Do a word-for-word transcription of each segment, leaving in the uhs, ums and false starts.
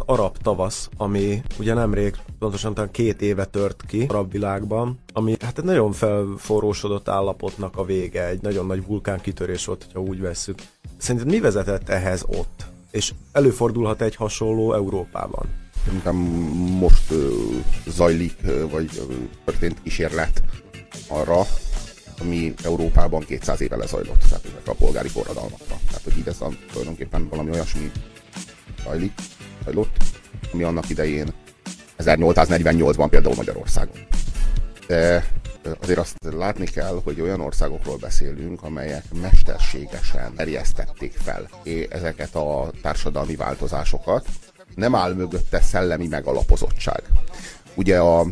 arab tavasz, ami ugye nemrég, pontosan talán két éve tört ki arab világban, ami hát egy nagyon felforrósodott állapotnak a vége, egy nagyon nagy vulkánkitörés volt, ha úgy vesszük. Szerinted mi vezetett ehhez ott? És előfordulhat egy hasonló Európában? Szerintem most uh, zajlik, uh, vagy uh, történt kísérlet arra, ami Európában kétszáz éve lezajlott, tehát ezek a polgári forradalmakra. Tehát, hogy így ez a, tulajdonképpen valami olyasmi zajlik, zajlott, ami annak idején ezernyolcszáznegyvennyolcban például Magyarországon. De azért azt látni kell, hogy olyan országokról beszélünk, amelyek mesterségesen terjesztették fel ezeket a társadalmi változásokat. Nem áll mögötte szellemi megalapozottság. Ugye a,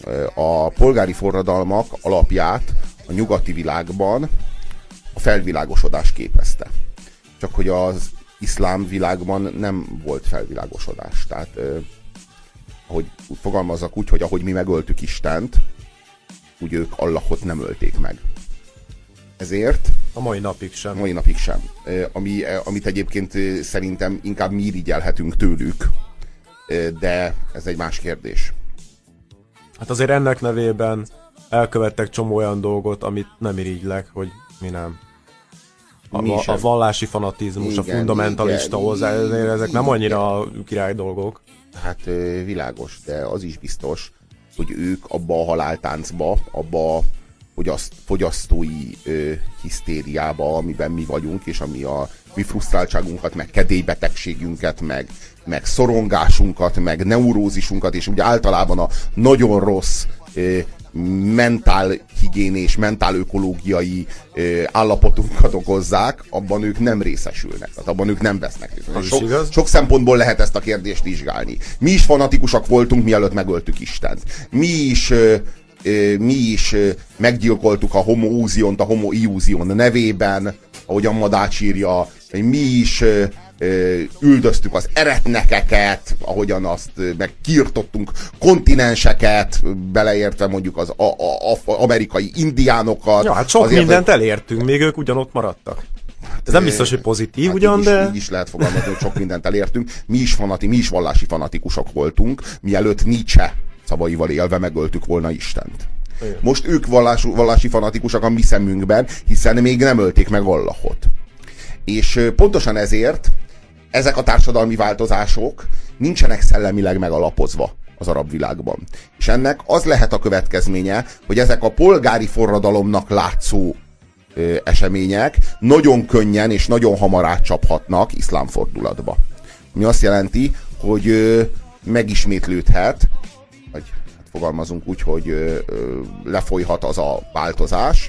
a polgári forradalmak alapját a nyugati világban a felvilágosodás képezte. Csak hogy az iszlám világban nem volt felvilágosodás. Tehát, eh, ahogy fogalmazzak úgy, hogy ahogy mi megöltük Istent, úgy ők Allahot nem ölték meg. Ezért... A mai napig sem. A mai napig sem. Eh, ami, eh, amit egyébként eh, szerintem inkább mi irigyelhetünk tőlük, eh, de ez egy más kérdés. Hát azért ennek nevében elkövettek csomó olyan dolgot, amit nem irigylek, hogy mi nem. A, a, a vallási fanatizmus, igen, a fundamentalista hozzá, ezek nem annyira király dolgok. Hát világos, de az is biztos, hogy ők abba a haláltáncba, abba a fogyaszt, fogyasztói ö, hisztériába, amiben mi vagyunk, és ami a mi frusztráltságunkat, meg kedélybetegségünket, meg, meg szorongásunkat, meg neurózisunkat, és úgy általában a nagyon rossz ö, mentálhigiénés, mentálökológiai ö, állapotunkat okozzák, abban ők nem részesülnek. Tehát abban ők nem vesznek részt. Sok, sok szempontból lehet ezt a kérdést vizsgálni. Mi is fanatikusak voltunk, mielőtt megöltük Istent. Mi is... Ö, mi is meggyilkoltuk a homoúziont a homoiúzion nevében, ahogyan Madács írja, mi is üldöztük az eretnekeket, ahogyan azt megkiirtottunk kontinenseket, beleértve mondjuk az a, a, a, amerikai indiánokat. Ja, hát sok azért, mindent elértünk, még ők ugyanott maradtak. Ez nem biztos, hogy pozitív hát ugyan, így de... Is, így is lehet fogalmazni, hogy sok mindent elértünk. Mi is, fanati, mi is vallási fanatikusok voltunk, mielőtt Nietzsche szavaival élve megöltük volna Istent. Igen. Most ők vallás, vallási fanatikusak a mi szemünkben, hiszen még nem ölték meg Allahot. És pontosan ezért ezek a társadalmi változások nincsenek szellemileg megalapozva az arab világban. És ennek az lehet a következménye, hogy ezek a polgári forradalomnak látszó ö, események nagyon könnyen és nagyon hamar átcsaphatnak iszlám fordulatba. Ami azt jelenti, hogy ö, megismétlődhet, vagy hát fogalmazunk úgy, hogy ö, ö, lefolyhat az a változás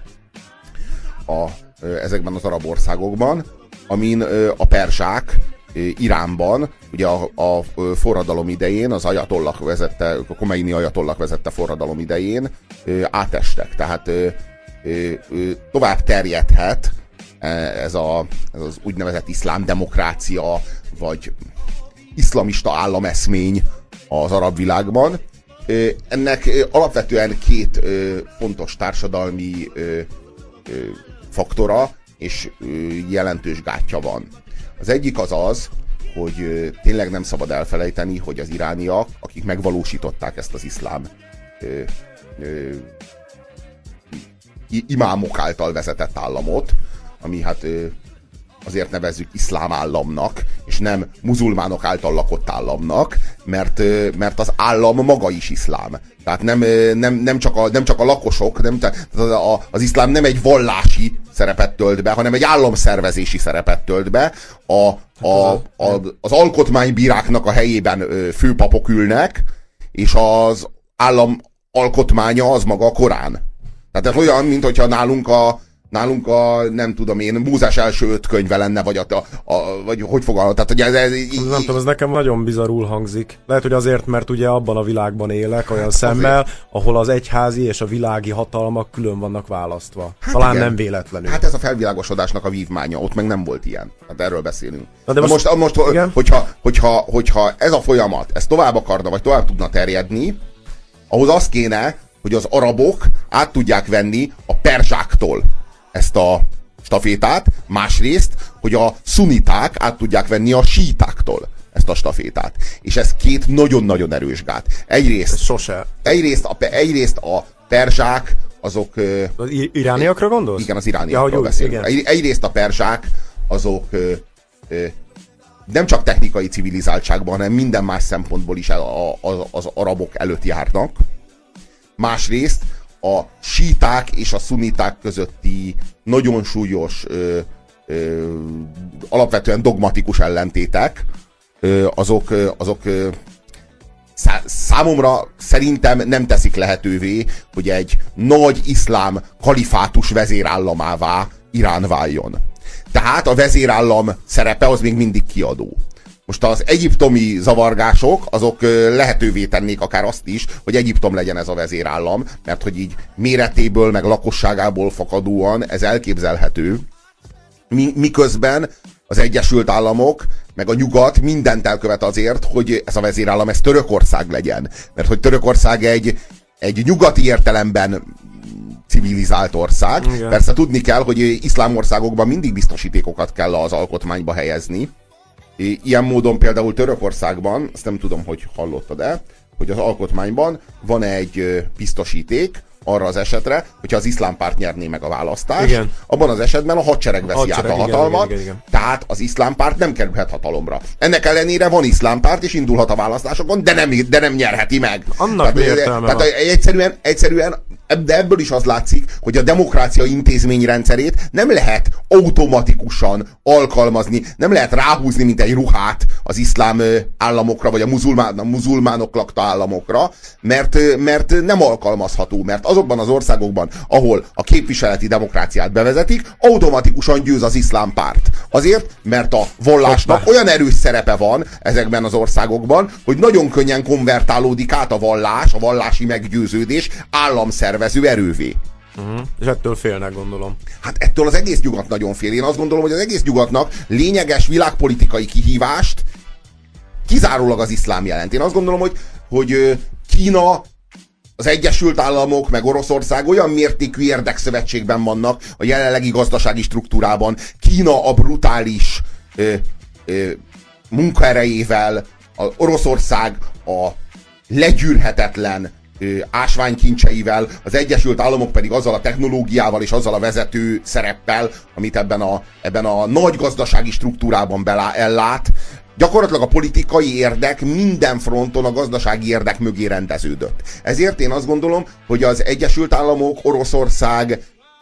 a, ö, ezekben az arab országokban, amin ö, a perzsák ö, Iránban, ugye a, a forradalom idején, az ajatollak vezette, a Khomeini ajatollak vezette forradalom idején ö, átestek. Tehát ö, ö, ö, tovább terjedhet ez, a, ez az úgynevezett iszlám demokrácia, vagy iszlamista állameszmény az arab világban. Ennek alapvetően két fontos társadalmi faktora és jelentős gátja van. Az egyik az az, hogy tényleg nem szabad elfelejteni, hogy az irániak, akik megvalósították ezt az iszlám imámok által vezetett államot, ami hát azért nevezzük iszlám államnak, és nem muzulmánok által lakott államnak, mert, mert az állam maga is iszlám. Tehát nem, nem, nem, csak, a, nem csak a lakosok, nem, az iszlám nem egy vallási szerepet tölt be, hanem egy államszervezési szerepet tölt be. A, a, a, az alkotmánybíráknak a helyében főpapok ülnek, és az állam alkotmánya az maga a Korán. Tehát ez olyan, mint hogyha nálunk a Nálunk a, nem tudom én, Mózes első öt könyve lenne, vagy, a, a, a, vagy hogy fogalmaz. Tehát, hogy ez, ez, így, nem tudom, ez nekem nagyon bizarrul hangzik. Lehet, hogy azért, mert ugye abban a világban élek, olyan hát szemmel, azért, ahol az egyházi és a világi hatalmak külön vannak választva. Hát talán igen, nem véletlenül. Hát ez a felvilágosodásnak a vívmánya, ott meg nem volt ilyen. Hát erről beszélünk. Na de most, Na most, most hogyha, hogyha, hogyha ez a folyamat, ez tovább akarna, vagy tovább tudna terjedni, ahhoz az kéne, hogy az arabok át tudják venni a perzsáktól ezt a stafétát, másrészt, hogy a szuniták át tudják venni a sítáktól ezt a stafétát. És ez két nagyon-nagyon erős gát. Egyrészt, sose. Egyrészt, a, egyrészt a perzsák, azok... Az irániakra gondolsz? Igen, az irániakról ja, beszélünk. Egy, egyrészt a perzsák, azok ö, ö, nem csak technikai civilizáltságban, hanem minden más szempontból is a, a, az arabok előtt járnak. Másrészt a síták és a szuniták közötti nagyon súlyos, ö, ö, alapvetően dogmatikus ellentétek, ö, azok, ö, azok ö, szá, számomra szerintem nem teszik lehetővé, hogy egy nagy iszlám kalifátus vezérállamává Irán váljon. Tehát a vezérállam szerepe az még mindig kiadó. Most az egyiptomi zavargások, azok lehetővé tennék akár azt is, hogy Egyiptom legyen ez a vezérállam, mert hogy így méretéből, meg lakosságából fakadóan ez elképzelhető. Miközben az Egyesült Államok, meg a nyugat mindent elkövet azért, hogy ez a vezérállam, ez Törökország legyen. Mert hogy Törökország egy, egy nyugati értelemben civilizált ország. Igen. Persze tudni kell, hogy iszlám országokban mindig biztosítékokat kell az alkotmányba helyezni. Ilyen módon például Törökországban, azt nem tudom, hogy hallottad-e, hogy az alkotmányban van egy biztosíték arra az esetre, hogyha az iszlám párt nyerné meg a választást, igen. Abban az esetben a hadsereg veszi hadsereg, át a hatalmat, igen, igen, igen, igen. Tehát az iszlám párt nem kerülhet hatalomra. Ennek ellenére van iszlám párt, és indulhat a választásokon, de nem, de nem nyerheti meg. Annak tehát, tehát egyszerűen, egyszerűen de ebből is az látszik, hogy a demokrácia intézményrendszerét nem lehet automatikusan alkalmazni, nem lehet ráhúzni, mint egy ruhát az iszlám államokra, vagy a, muzulmán, a muzulmánok lakta államokra, mert, mert nem alkalmazható, mert azokban az országokban, ahol a képviseleti demokráciát bevezetik, automatikusan győz az iszlám párt. Azért, mert a vallásnak olyan erős szerepe van ezekben az országokban, hogy nagyon könnyen konvertálódik át a vallás, a vallási meggyőződés államszervező erővé. Uh-huh. És ettől félnek, gondolom. Hát ettől az egész nyugat nagyon fél. Én azt gondolom, hogy az egész nyugatnak lényeges világpolitikai kihívást kizárólag az iszlám jelent. Én azt gondolom, hogy, hogy Kína, az Egyesült Államok, meg Oroszország olyan mértékű érdekszövetségben vannak a jelenlegi gazdasági struktúrában. Kína a brutális ö, ö, munkaerejével, a Oroszország a legyűrhetetlen ö, ásványkincseivel, az Egyesült Államok pedig azzal a technológiával és azzal a vezető szereppel, amit ebben a, ebben a nagy gazdasági struktúrában belá, ellát. Gyakorlatilag a politikai érdek minden fronton a gazdasági érdek mögé rendeződött. Ezért én azt gondolom, hogy az Egyesült Államok, Oroszország,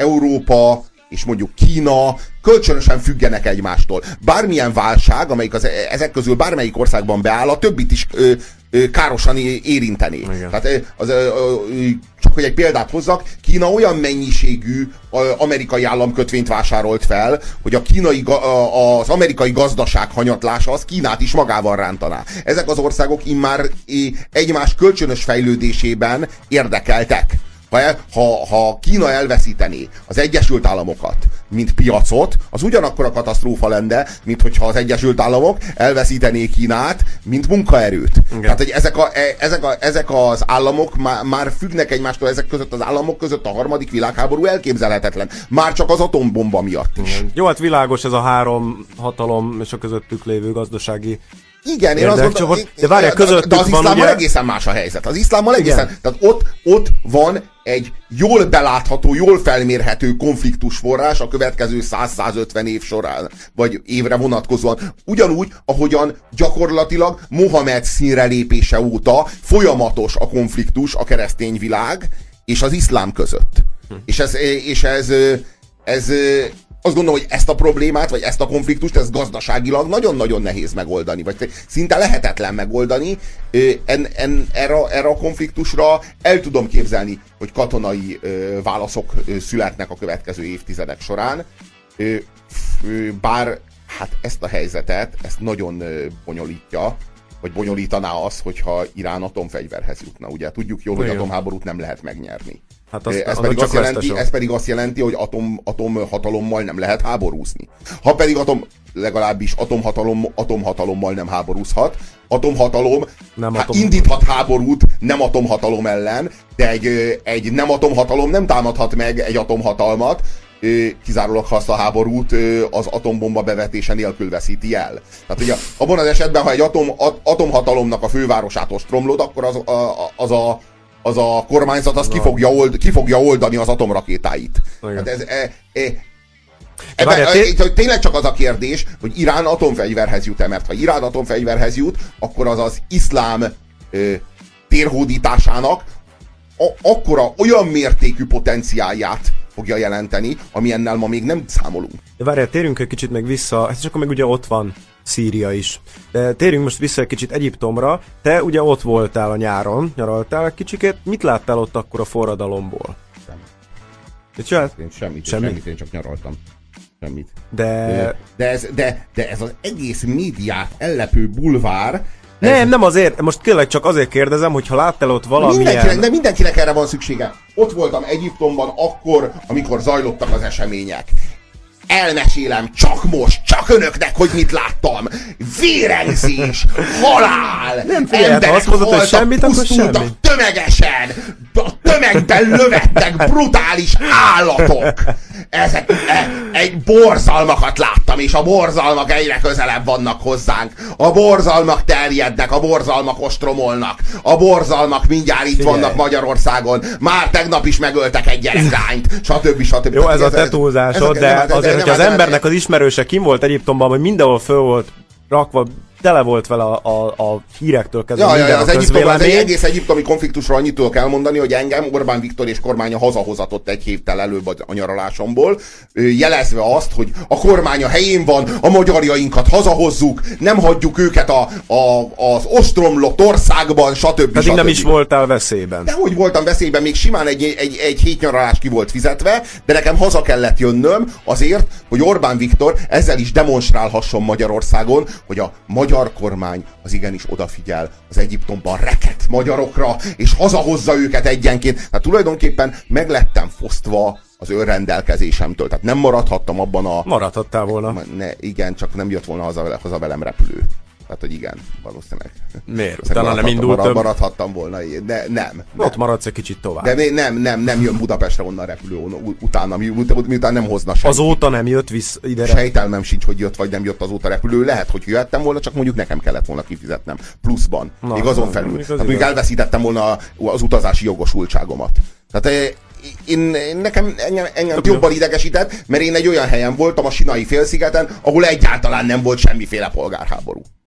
Európa és mondjuk Kína kölcsönösen függenek egymástól. Bármilyen válság, amelyik az, ezek közül bármelyik országban beáll, a többit is ö, ö, károsan érinteni. Igen. Tehát az, ö, ö, csak hogy egy példát hozzak, Kína olyan mennyiségű amerikai államkötvényt vásárolt fel, hogy a kínai, az amerikai gazdaság hanyatlása az Kínát is magával rántaná. Ezek az országok immár egymás kölcsönös fejlődésében érdekeltek. Ha, ha Kína elveszítené az Egyesült Államokat, mint piacot, az ugyanakkor a katasztrófa lenne, mint hogyha az Egyesült Államok elveszítené Kínát, mint munkaerőt. Igen. Tehát, hogy ezek, a, ezek, a, ezek az államok már, már függnek egymástól, ezek között az államok között a harmadik világháború elképzelhetetlen. Már csak az atombomba miatt is. Igen. Jó, hát világos ez a három hatalom és a közöttük lévő gazdasági igen, én azt gondolom, de, várjál, közöttük de az iszlámmal ugye... egészen más a helyzet. Az iszlámmal egészen, igen. Tehát ott, ott van egy jól belátható, jól felmérhető konfliktusforrás a következő száz-százötven év során, vagy évre vonatkozóan. Ugyanúgy, ahogyan gyakorlatilag Mohamed színre lépése óta folyamatos a konfliktus a keresztény világ és az iszlám között. Hm. És ez, és ez, ez azt gondolom, hogy ezt a problémát, vagy ezt a konfliktust, ez gazdaságilag nagyon-nagyon nehéz megoldani, vagy szinte lehetetlen megoldani. En, en, erre, erre a konfliktusra el tudom képzelni, hogy katonai válaszok születnek a következő évtizedek során, bár hát ezt a helyzetet, ezt nagyon bonyolítja, vagy bonyolítaná az, hogyha Irán atomfegyverhez jutna. Ugye tudjuk jól, hogy atomháborút nem lehet megnyerni. Hát azt, ez, pedig azt jelenti, ez pedig azt jelenti, hogy atom, atomhatalommal nem lehet háborúzni. Ha pedig atom, legalábbis atomhatalom, atomhatalommal nem háborúzhat, atomhatalom nem atom... indíthat háborút nem atomhatalom ellen, de egy, egy nem atomhatalom nem támadhat meg egy atomhatalmat, kizárólag ha azt a háborút az atombomba bevetése nélkül veszíti el. Tehát ugye abban az esetben, ha egy atom, atomhatalomnak a fővárosát ostromlod, akkor az a, az a, az a kormányzat az ki fogja, old, ki fogja oldani az atomrakétáit. Hát ez, e, e, ebben, e, tényleg csak az a kérdés, hogy Irán atomfegyverhez jut-e, mert ha Irán atomfegyverhez jut, akkor az az iszlám e, térhódításának a, akkora, olyan mértékű potenciálját fogja jelenteni, ami ennel ma még nem számolunk. De várjál, térjünk egy kicsit meg vissza, hát csak meg ugye ott van Szíria is. De térjünk most vissza egy kicsit Egyiptomra. Te ugye ott voltál a nyáron, nyaraltál egy kicsikét. Mit láttál ott akkor a forradalomból? Semmit. Mit csinált? Én semmit, semmit, semmit, én csak nyaraltam. Semmit. De... De ez, de, de ez az egész médiát ellepő bulvár. Nem, ez... nem azért, most kérlek csak azért kérdezem, hogy ha láttál ott valamilyen... Mindenkinek, de mindenkinek erre van szüksége. Ott voltam Egyiptomban akkor, amikor zajlottak az események. Elmesélem csak most, csak önöknek, hogy mit láttam. Vérengzés, halál, nem figyelj, emberek azt mondod, haltak, semmit, pusztultak tömegesen, a tömegben lövettek brutális állatok. Ezek, e, egy borzalmakat láttam, és a borzalmak egyre közelebb vannak hozzánk. A borzalmak terjednek, a borzalmak ostromolnak, a borzalmak mindjárt itt figyelj. Vannak Magyarországon. Már tegnap is megöltek egy gyereklányt, stb. stb. Jó, ez a te túlzásod, de azért, hogyha az embernek az ismerőse kim volt Egyiptomban, hogy mindenhol föl volt rakva, tele volt vele a, a, a hírektől kezdve. Ja, ja, ja, az, Egyiptom, az egy egész egyiptomi konfliktusról annyit tudok elmondani, hogy engem Orbán Viktor és kormánya hazahozatott egy héttel előbb a nyaralásomból, jelezve azt, hogy a kormánya helyén van, a magyarjainkat hazahozzuk, nem hagyjuk őket a, a, az ostromlott országban, stb. Pedig nem is voltál veszélyben. De hogy voltam veszélyben, még simán egy, egy, egy hét nyaralás ki volt fizetve, de nekem haza kellett jönnöm azért, hogy Orbán Viktor ezzel is demonstrálhasson Magyarországon, hogy a magyar magyar kormány az igenis odafigyel az Egyiptomban rekedt magyarokra, és hazahozza őket egyenként. Tehát tulajdonképpen meglettem fosztva az önrendelkezésemtől. Tehát nem maradhattam abban a... Maradhattál volna. Ne, igen, csak nem jött volna haza, haza velem repülő. Tehát, hogy igen, valószínűleg. Miért? Utána nem indult marad, Maradhattam volna, de nem. Ott nem. Maradsz egy kicsit tovább. De nem, nem, nem jön Budapestre onnan repülő utána, miután nem hozna senki. Azóta nem jött vissza ide? Sejtelmem sincs, hogy jött vagy nem jött azóta repülő. Lehet, hogy jöttem volna, csak mondjuk nekem kellett volna kifizetnem. Pluszban. Na, még azon felül. Hát mondjuk elveszítettem volna az utazási jogosultságomat. Tehát én, nekem engem, engem jobban idegesített, mert én egy olyan helyen voltam, a Sinai félszigeten, ahol egyáltalán nem volt semmiféle polgárháború.